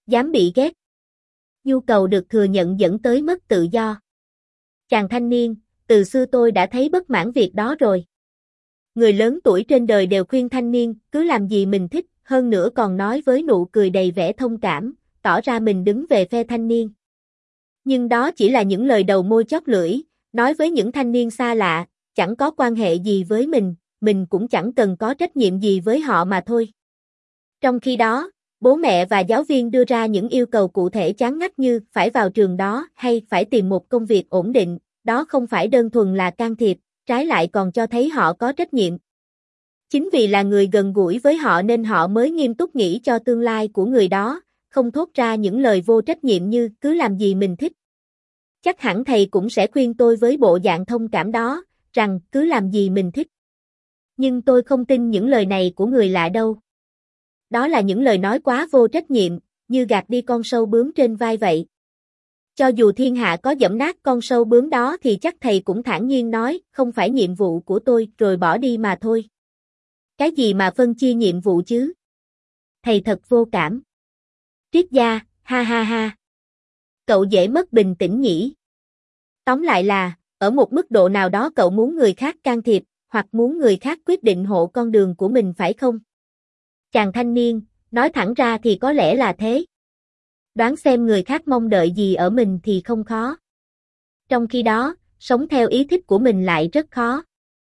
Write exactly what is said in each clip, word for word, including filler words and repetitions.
Dám bị ghét. Nhu cầu được thừa nhận dẫn tới mất tự do. Chàng thanh niên, từ xưa tôi đã thấy bất mãn việc đó rồi. Người lớn tuổi trên đời đều khuyên thanh niên, cứ làm gì mình thích, hơn nữa còn nói với nụ cười đầy vẻ thông cảm, tỏ ra mình đứng về phe thanh niên. Nhưng đó chỉ là những lời đầu môi chót lưỡi, nói với những thanh niên xa lạ, chẳng có quan hệ gì với mình, mình cũng chẳng cần có trách nhiệm gì với họ mà thôi. Trong khi đó, bố mẹ và giáo viên đưa ra những yêu cầu cụ thể chán ngắt như phải vào trường đó hay phải tìm một công việc ổn định, đó không phải đơn thuần là can thiệp, trái lại còn cho thấy họ có trách nhiệm. Chính vì là người gần gũi với họ nên họ mới nghiêm túc nghĩ cho tương lai của người đó, không thốt ra những lời vô trách nhiệm như cứ làm gì mình thích. Chắc hẳn thầy cũng sẽ khuyên tôi với bộ dạng thông cảm đó, rằng cứ làm gì mình thích. Nhưng tôi không tin những lời này của người lạ đâu. Đó là những lời nói quá vô trách nhiệm, như gạt đi con sâu bướm trên vai vậy. Cho dù thiên hạ có giẫm nát con sâu bướm đó thì chắc thầy cũng thản nhiên nói, không phải nhiệm vụ của tôi, rồi bỏ đi mà thôi. Cái gì mà phân chia nhiệm vụ chứ? Thầy thật vô cảm. Triết gia, ha ha ha. Cậu dễ mất bình tĩnh nhỉ? Tóm lại là, ở một mức độ nào đó cậu muốn người khác can thiệp, hoặc muốn người khác quyết định hộ con đường của mình phải không? Chàng thanh niên, nói thẳng ra thì có lẽ là thế. Đoán xem người khác mong đợi gì ở mình thì không khó. Trong khi đó, sống theo ý thích của mình lại rất khó.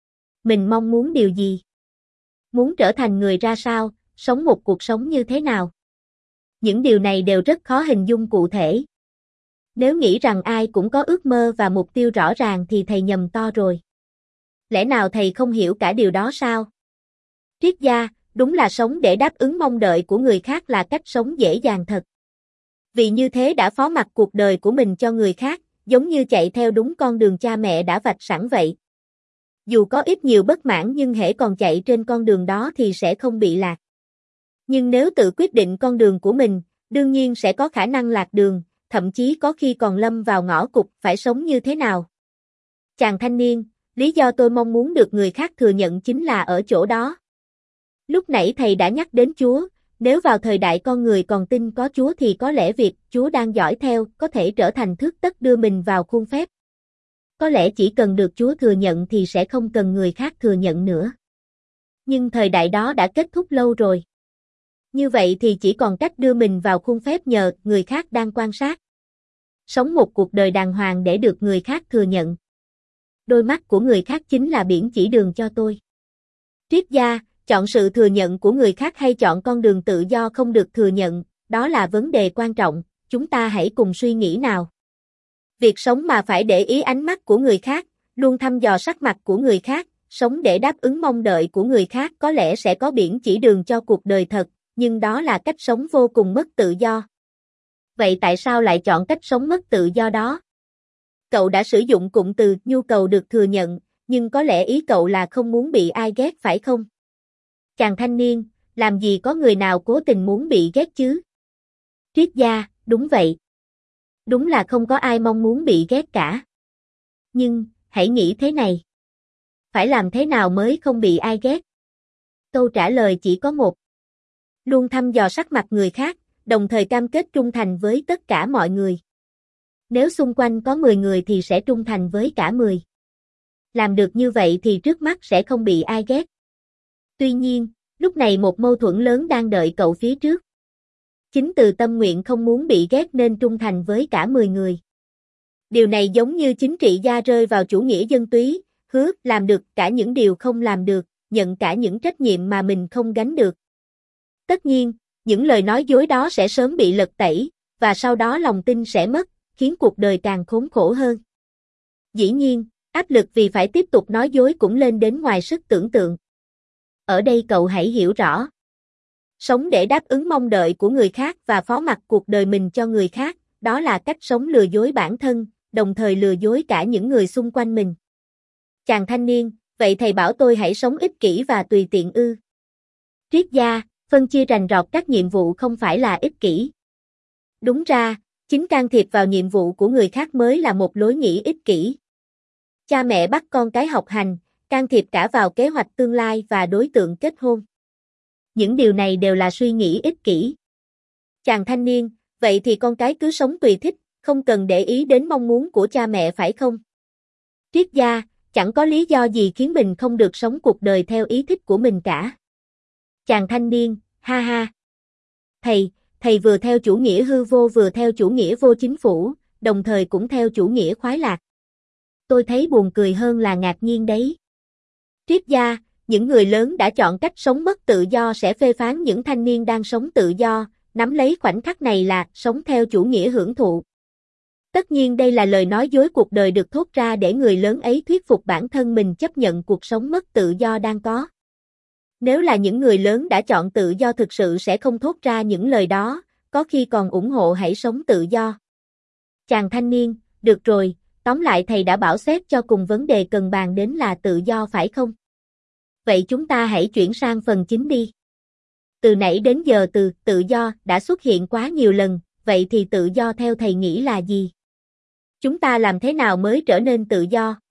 Mình mong muốn điều gì? Muốn trở thành người ra sao, sống một cuộc sống như thế nào? Những điều này đều rất khó hình dung cụ thể. Nếu nghĩ rằng ai cũng có ước mơ và mục tiêu rõ ràng thì thầy nhầm to rồi. Lẽ nào thầy không hiểu cả điều đó sao? Triết gia, đúng là sống để đáp ứng mong đợi của người khác là cách sống dễ dàng thật. Vì như thế đã phó mặc cuộc đời của mình cho người khác, giống như chạy theo đúng con đường cha mẹ đã vạch sẵn vậy. Dù có ít nhiều bất mãn nhưng hễ còn chạy trên con đường đó thì sẽ không bị lạc. Nhưng nếu tự quyết định con đường của mình, đương nhiên sẽ có khả năng lạc đường, thậm chí có khi còn lâm vào ngõ cụt phải sống như thế nào. Chàng thanh niên, lý do tôi mong muốn được người khác thừa nhận chính là ở chỗ đó. Lúc nãy thầy đã nhắc đến Chúa, nếu vào thời đại con người còn tin có Chúa thì có lẽ việc Chúa đang dõi theo có thể trở thành thước tất đưa mình vào khuôn phép. Có lẽ chỉ cần được Chúa thừa nhận thì sẽ không cần người khác thừa nhận nữa. Nhưng thời đại đó đã kết thúc lâu rồi. Như vậy thì chỉ còn cách đưa mình vào khuôn phép nhờ người khác đang quan sát. Sống một cuộc đời đàng hoàng để được người khác thừa nhận. Đôi mắt của người khác chính là biển chỉ đường cho tôi. Triết gia, chọn sự thừa nhận của người khác hay chọn con đường tự do không được thừa nhận, đó là vấn đề quan trọng, chúng ta hãy cùng suy nghĩ nào. Việc sống mà phải để ý ánh mắt của người khác, luôn thăm dò sắc mặt của người khác, sống để đáp ứng mong đợi của người khác có lẽ sẽ có biển chỉ đường cho cuộc đời thật, nhưng đó là cách sống vô cùng mất tự do. Vậy tại sao lại chọn cách sống mất tự do đó? Cậu đã sử dụng cụm từ nhu cầu được thừa nhận, nhưng có lẽ ý cậu là không muốn bị ai ghét phải không? Chàng thanh niên, làm gì có người nào cố tình muốn bị ghét chứ? Triết gia, đúng vậy. Đúng là không có ai mong muốn bị ghét cả. Nhưng, hãy nghĩ thế này. Phải làm thế nào mới không bị ai ghét? Câu trả lời chỉ có một. Luôn thăm dò sắc mặt người khác, đồng thời cam kết trung thành với tất cả mọi người. Nếu xung quanh có mười người thì sẽ trung thành với cả mười. Làm được như vậy thì trước mắt sẽ không bị ai ghét. Tuy nhiên, lúc này một mâu thuẫn lớn đang đợi cậu phía trước. Chính từ tâm nguyện không muốn bị ghét nên trung thành với cả mười người. Điều này giống như chính trị gia rơi vào chủ nghĩa dân túy, hứa làm được cả những điều không làm được, nhận cả những trách nhiệm mà mình không gánh được. Tất nhiên, những lời nói dối đó sẽ sớm bị lật tẩy, và sau đó lòng tin sẽ mất, khiến cuộc đời càng khốn khổ hơn. Dĩ nhiên, áp lực vì phải tiếp tục nói dối cũng lên đến ngoài sức tưởng tượng. Ở đây cậu hãy hiểu rõ. Sống để đáp ứng mong đợi của người khác và phó mặc cuộc đời mình cho người khác, đó là cách sống lừa dối bản thân, đồng thời lừa dối cả những người xung quanh mình. Chàng thanh niên, vậy thầy bảo tôi hãy sống ích kỷ và tùy tiện ư? Triết gia, phân chia rành rọt các nhiệm vụ không phải là ích kỷ. Đúng ra, chính can thiệp vào nhiệm vụ của người khác mới là một lối nghĩ ích kỷ. Cha mẹ bắt con cái học hành, can thiệp cả vào kế hoạch tương lai và đối tượng kết hôn. Những điều này đều là suy nghĩ ích kỷ. Chàng thanh niên, Vậy thì con cái cứ sống tùy thích, không cần để ý đến mong muốn của cha mẹ phải không? Triết gia, chẳng có lý do gì khiến mình không được sống cuộc đời theo ý thích của mình cả. Chàng thanh niên, ha ha. Thầy, thầy vừa theo chủ nghĩa hư vô vừa theo chủ nghĩa vô chính phủ, đồng thời cũng theo chủ nghĩa khoái lạc. Tôi thấy buồn cười hơn là ngạc nhiên đấy. Triết gia, những người lớn đã chọn cách sống mất tự do sẽ phê phán những thanh niên đang sống tự do, nắm lấy khoảnh khắc này là sống theo chủ nghĩa hưởng thụ. Tất nhiên đây là lời nói dối cuộc đời được thốt ra để người lớn ấy thuyết phục bản thân mình chấp nhận cuộc sống mất tự do đang có. Nếu là những người lớn đã chọn tự do thực sự sẽ không thốt ra những lời đó, có khi còn ủng hộ hãy sống tự do. Chàng thanh niên, được rồi, tóm lại thầy đã bảo xét cho cùng vấn đề cần bàn đến là tự do phải không? Vậy chúng ta hãy chuyển sang phần chính đi. Từ nãy đến giờ từ tự do đã xuất hiện quá nhiều lần, vậy thì tự do theo thầy nghĩ là gì? Chúng ta làm thế nào mới trở nên tự do?